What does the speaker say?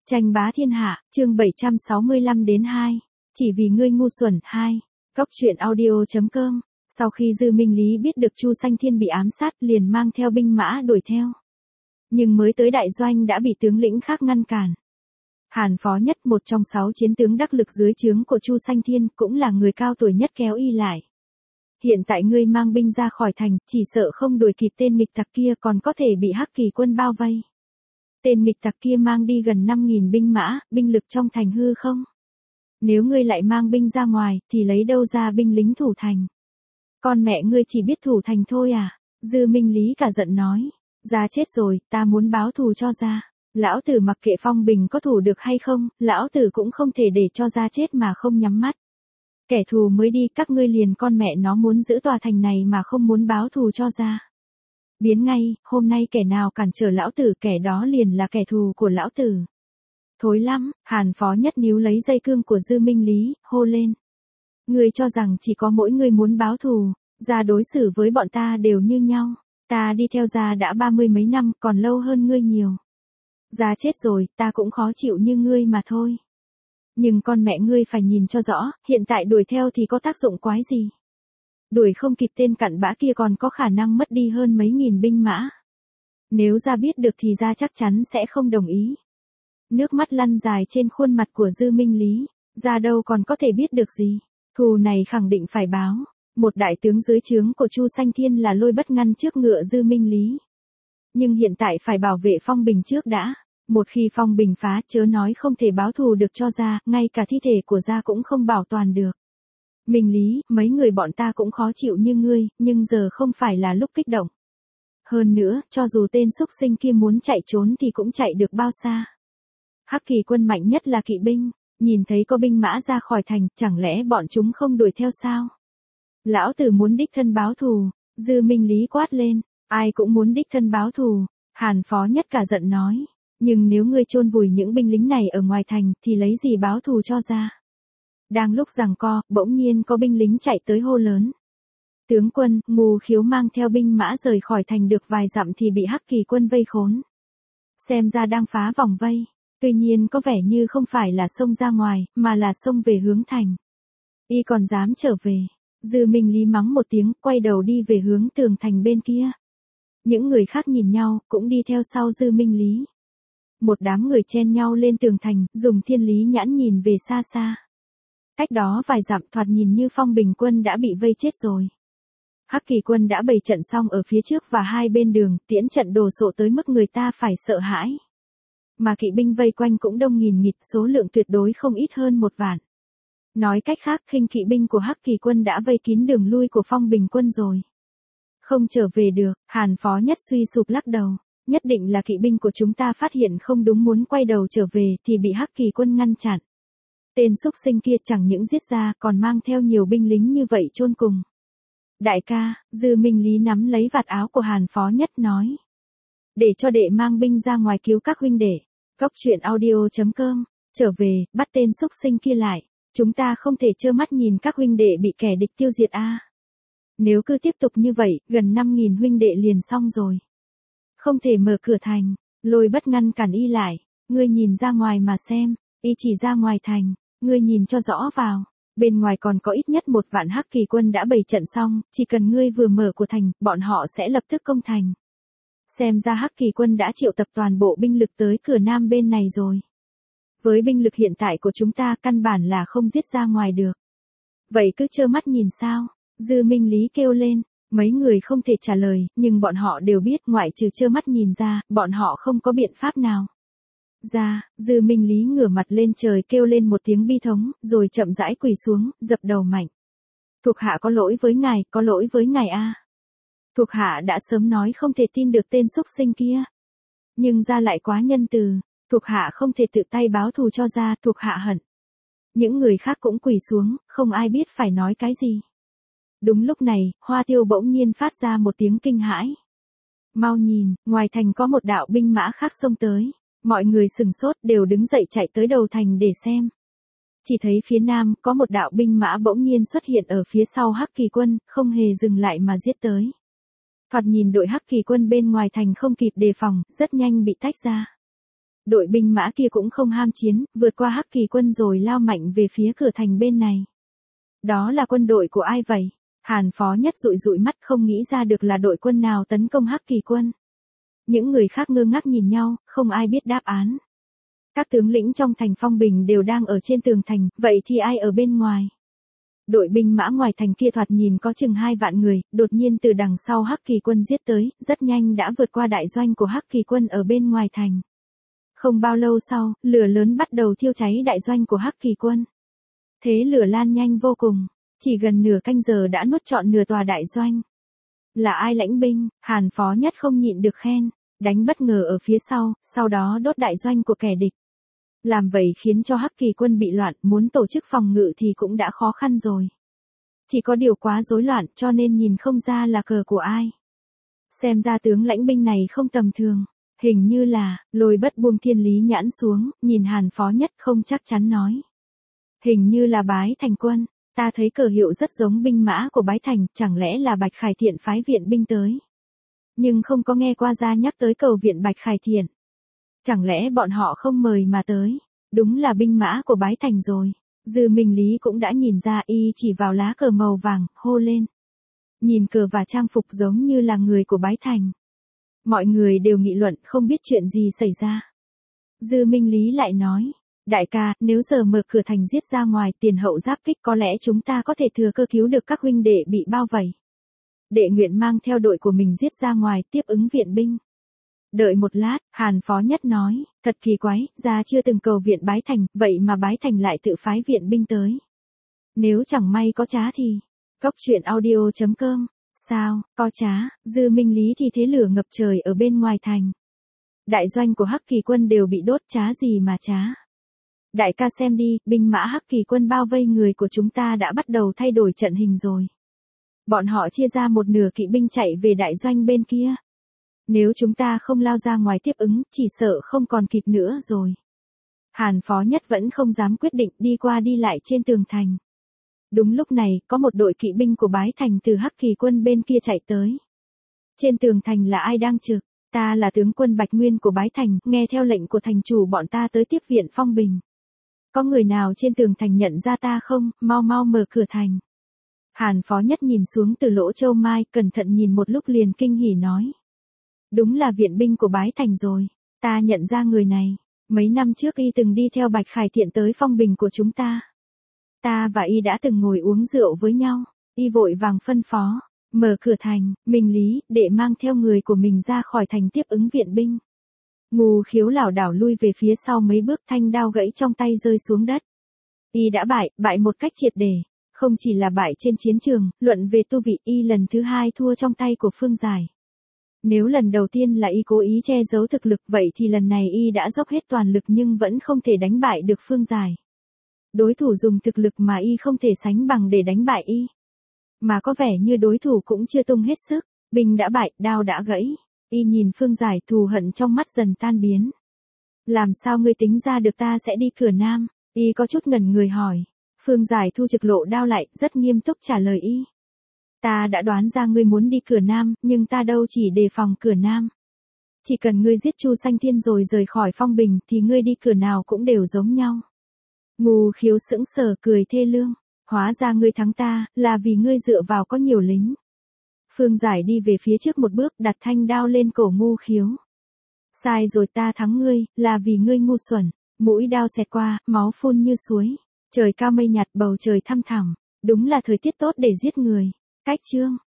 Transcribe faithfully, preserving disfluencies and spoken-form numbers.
Tranh bá thiên hạ, chương bảy trăm sáu mươi lăm đến hai. Chỉ vì ngươi ngu xuẩn, hai. Cốc truyện audio chấm com. Sau khi Dư Minh Lý biết được Chu Sanh Thiên bị ám sát, liền mang theo binh mã đuổi theo. Nhưng mới tới đại doanh đã bị tướng lĩnh khác ngăn cản. Hàn Phó Nhất, một trong sáu chiến tướng đắc lực dưới trướng của Chu Sanh Thiên, cũng là người cao tuổi nhất kéo y lại. Hiện tại ngươi mang binh ra khỏi thành, chỉ sợ không đuổi kịp tên nghịch tặc kia, còn có thể bị Hắc Kỳ quân bao vây. Tên nghịch tặc kia mang đi gần năm nghìn binh mã, binh lực trong thành hư không? Nếu ngươi lại mang binh ra ngoài, thì lấy đâu ra binh lính thủ thành? Con mẹ ngươi chỉ biết thủ thành thôi à? Dư Minh Lý cả giận nói. Ra chết rồi, ta muốn báo thù cho ra. Lão tử mặc kệ Phong Bình có thủ được hay không, lão tử cũng không thể để cho ra chết mà không nhắm mắt. Kẻ thù mới đi, các ngươi liền con mẹ nó muốn giữ tòa thành này mà không muốn báo thù cho ra. Biến ngay, hôm nay kẻ nào cản trở lão tử, kẻ đó liền là kẻ thù của lão tử. Thối lắm, Hàn Phó Nhất níu lấy dây cương của Dư Minh Lý, hô lên. Ngươi cho rằng chỉ có mỗi ngươi muốn báo thù, ra đối xử với bọn ta đều như nhau. Ta đi theo ra đã ba mươi mấy năm, còn lâu hơn ngươi nhiều. Ra chết rồi, ta cũng khó chịu như ngươi mà thôi. Nhưng con mẹ ngươi phải nhìn cho rõ, hiện tại đuổi theo thì có tác dụng quái gì? Đuổi không kịp tên cặn bã kia còn có khả năng mất đi hơn mấy nghìn binh mã. Nếu ra biết được thì ra chắc chắn sẽ không đồng ý. Nước mắt lăn dài trên khuôn mặt của Dư Minh Lý, ra đâu còn có thể biết được gì. Thù này khẳng định phải báo. Một đại tướng dưới trướng của Chu Sanh Thiên là Lôi Bất ngăn trước ngựa Dư Minh Lý. Nhưng hiện tại phải bảo vệ Phong Bình trước đã. Một khi Phong Bình phá, chớ nói không thể báo thù được cho ra, ngay cả thi thể của ra cũng không bảo toàn được. Minh Lý, mấy người bọn ta cũng khó chịu như ngươi, nhưng giờ không phải là lúc kích động. Hơn nữa, cho dù tên xúc sinh kia muốn chạy trốn thì cũng chạy được bao xa. Hắc Kỳ quân mạnh nhất là kỵ binh, nhìn thấy có binh mã ra khỏi thành, chẳng lẽ bọn chúng không đuổi theo sao? Lão tử muốn đích thân báo thù, Dư Minh Lý quát lên, ai cũng muốn đích thân báo thù, Hàn Phó Nhất cả giận nói, nhưng nếu ngươi chôn vùi những binh lính này ở ngoài thành thì lấy gì báo thù cho ra? Đang lúc giằng co, bỗng nhiên có binh lính chạy tới hô lớn. Tướng quân, Mù Khiếu mang theo binh mã rời khỏi thành được vài dặm thì bị Hắc Kỳ quân vây khốn. Xem ra đang phá vòng vây, tuy nhiên có vẻ như không phải là xông ra ngoài, mà là xông về hướng thành. Y còn dám trở về. Dư Minh Lý mắng một tiếng, quay đầu đi về hướng tường thành bên kia. Những người khác nhìn nhau, cũng đi theo sau Dư Minh Lý. Một đám người chen nhau lên tường thành, dùng thiên lý nhãn nhìn về xa xa. Cách đó vài dặm thoạt nhìn như Phong Bình quân đã bị vây chết rồi. Hắc Kỳ quân đã bày trận xong ở phía trước và hai bên đường, tiễn trận đồ sộ tới mức người ta phải sợ hãi. Mà kỵ binh vây quanh cũng đông nghìn nghịt, số lượng tuyệt đối không ít hơn một vạn. Nói cách khác, khinh kỵ binh của Hắc Kỳ quân đã vây kín đường lui của Phong Bình quân rồi. Không trở về được, Hàn Phó Nhất suy sụp lắc đầu. Nhất định là kỵ binh của chúng ta phát hiện không đúng muốn quay đầu trở về thì bị Hắc Kỳ quân ngăn chặn. Tên xúc sinh kia chẳng những giết ra còn mang theo nhiều binh lính như vậy chôn cùng. Đại ca, Dư Minh Lý nắm lấy vạt áo của Hàn Phó Nhất nói. Để cho đệ mang binh ra ngoài cứu các huynh đệ. Cốc truyện audio chấm com. Trở về, bắt tên xúc sinh kia lại. Chúng ta không thể trơ mắt nhìn các huynh đệ bị kẻ địch tiêu diệt a. Nếu cứ tiếp tục như vậy, gần năm nghìn huynh đệ liền xong rồi. Không thể mở cửa thành, Lôi Bất ngăn cản y lại, ngươi nhìn ra ngoài mà xem, y chỉ ra ngoài thành, ngươi nhìn cho rõ vào, bên ngoài còn có ít nhất một vạn Hắc Kỳ quân đã bày trận xong, chỉ cần ngươi vừa mở của thành, bọn họ sẽ lập tức công thành. Xem ra Hắc Kỳ quân đã triệu tập toàn bộ binh lực tới cửa nam bên này rồi. Với binh lực hiện tại của chúng ta căn bản là không giết ra ngoài được. Vậy cứ trơ mắt nhìn sao? Dư Minh Lý kêu lên. Mấy người không thể trả lời, nhưng bọn họ đều biết ngoại trừ trơ mắt nhìn ra, bọn họ không có biện pháp nào. Ra, Dư Minh Lý ngửa mặt lên trời kêu lên một tiếng bi thống, rồi chậm rãi quỳ xuống, dập đầu mạnh. Thuộc hạ có lỗi với ngài, có lỗi với ngài a. Thuộc hạ đã sớm nói không thể tin được tên xúc sinh kia. Nhưng ra lại quá nhân từ, thuộc hạ không thể tự tay báo thù cho ra, thuộc hạ hận. Những người khác cũng quỳ xuống, không ai biết phải nói cái gì. Đúng lúc này, Hoa Tiêu bỗng nhiên phát ra một tiếng kinh hãi. Mau nhìn, ngoài thành có một đạo binh mã khác xông tới. Mọi người sừng sốt đều đứng dậy chạy tới đầu thành để xem. Chỉ thấy phía nam có một đạo binh mã bỗng nhiên xuất hiện ở phía sau Hắc Kỳ quân, không hề dừng lại mà giết tới. Thoạt nhìn đội Hắc Kỳ quân bên ngoài thành không kịp đề phòng, rất nhanh bị tách ra. Đội binh mã kia cũng không ham chiến, vượt qua Hắc Kỳ quân rồi lao mạnh về phía cửa thành bên này. Đó là quân đội của ai vậy? Hàn Phó Nhất dụi dụi mắt không nghĩ ra được là đội quân nào tấn công Hắc Kỳ quân. Những người khác ngơ ngác nhìn nhau, không ai biết đáp án. Các tướng lĩnh trong thành Phong Bình đều đang ở trên tường thành, vậy thì ai ở bên ngoài? Đội binh mã ngoài thành kia thoạt nhìn có chừng hai vạn người, đột nhiên từ đằng sau Hắc Kỳ quân giết tới, rất nhanh đã vượt qua đại doanh của Hắc Kỳ quân ở bên ngoài thành. Không bao lâu sau, lửa lớn bắt đầu thiêu cháy đại doanh của Hắc Kỳ quân. Thế lửa lan nhanh vô cùng, chỉ gần nửa canh giờ đã nuốt trọn nửa tòa đại doanh. Là ai lãnh binh? Hàn Phó Nhất không nhịn được khen, đánh bất ngờ ở phía sau, sau đó đốt đại doanh của kẻ địch. Làm vậy khiến cho Hắc Kỳ quân bị loạn, muốn tổ chức phòng ngự thì cũng đã khó khăn rồi. Chỉ có điều quá rối loạn cho nên nhìn không ra là cờ của ai. Xem ra tướng lãnh binh này không tầm thường. Hình như là, Lôi Bất buông thiên lý nhãn xuống, nhìn Hàn Phó Nhất không chắc chắn nói. Hình như là Bái Thành quân, ta thấy cờ hiệu rất giống binh mã của Bái Thành, chẳng lẽ là Bạch Khải Thiện phái viện binh tới. Nhưng không có nghe qua ra nhắc tới cầu viện Bạch Khải Thiện. Chẳng lẽ bọn họ không mời mà tới, đúng là binh mã của Bái Thành rồi. Dư Minh Lý cũng đã nhìn ra, y chỉ vào lá cờ màu vàng, hô lên. Nhìn cờ và trang phục giống như là người của Bái Thành. Mọi người đều nghị luận không biết chuyện gì xảy ra. Dư Minh Lý lại nói, đại ca, nếu giờ mở cửa thành giết ra ngoài tiền hậu giáp kích có lẽ chúng ta có thể thừa cơ cứu được các huynh đệ bị bao vây. Đệ nguyện mang theo đội của mình giết ra ngoài tiếp ứng viện binh. Đợi một lát, Hàn Phó Nhất nói, thật kỳ quái, gia chưa từng cầu viện Bái Thành, vậy mà Bái Thành lại tự phái viện binh tới. Nếu chẳng may có trá thì, Cốc truyện audio chấm com. Sao, có trá, Dư Minh Lý thì thế lửa ngập trời ở bên ngoài thành. Đại doanh của Hắc Kỳ quân đều bị đốt, trá gì mà trá. Đại ca xem đi, binh mã Hắc Kỳ quân bao vây người của chúng ta đã bắt đầu thay đổi trận hình rồi. Bọn họ chia ra một nửa kỵ binh chạy về đại doanh bên kia. Nếu chúng ta không lao ra ngoài tiếp ứng, chỉ sợ không còn kịp nữa rồi. Hàn Phó Nhất vẫn không dám quyết định đi qua đi lại trên tường thành. Đúng lúc này, có một đội kỵ binh của Bái Thành từ Hắc Kỳ quân bên kia chạy tới. Trên tường thành là ai đang trực? Ta là tướng quân Bạch Nguyên của Bái Thành, nghe theo lệnh của thành chủ bọn ta tới tiếp viện Phong Bình. Có người nào trên tường thành nhận ra ta không, mau mau mở cửa thành. Hàn Phó Nhất nhìn xuống từ lỗ châu mai, cẩn thận nhìn một lúc liền kinh hỉ nói. Đúng là viện binh của Bái Thành rồi, ta nhận ra người này. Mấy năm trước y từng đi theo Bạch Khải Thiện tới Phong Bình của chúng ta. Ta và y đã từng ngồi uống rượu với nhau, y vội vàng phân phó, mở cửa thành, Minh Lý, để mang theo người của mình ra khỏi thành tiếp ứng viện binh. Ngô Khiếu lảo đảo lui về phía sau mấy bước, thanh đao gãy trong tay rơi xuống đất. Y đã bại, bại một cách triệt để, không chỉ là bại trên chiến trường, luận về tu vị y lần thứ hai thua trong tay của Phương Giải. Nếu lần đầu tiên là y cố ý che giấu thực lực vậy thì lần này y đã dốc hết toàn lực nhưng vẫn không thể đánh bại được Phương Giải. Đối thủ dùng thực lực mà y không thể sánh bằng để đánh bại y. Mà có vẻ như đối thủ cũng chưa tung hết sức, binh đã bại, đao đã gãy. Y nhìn Phương Giải, thù hận trong mắt dần tan biến. Làm sao ngươi tính ra được ta sẽ đi cửa Nam? Y có chút ngẩn người hỏi. Phương Giải thu trực lộ đao lại, rất nghiêm túc trả lời y. Ta đã đoán ra ngươi muốn đi cửa Nam, nhưng ta đâu chỉ đề phòng cửa Nam. Chỉ cần ngươi giết Chu Sanh Thiên rồi rời khỏi Phong Bình thì ngươi đi cửa nào cũng đều giống nhau. Ngô Khiếu sững sờ cười thê lương. Hóa ra ngươi thắng ta, là vì ngươi dựa vào có nhiều lính. Phương Giải đi về phía trước một bước, đặt thanh đao lên cổ Ngô Khiếu. Sai rồi, ta thắng ngươi, là vì ngươi ngu xuẩn. Mũi đao xẹt qua, máu phun như suối. Trời cao mây nhạt, bầu trời thăm thẳm. Đúng là thời tiết tốt để giết người. Cách chương.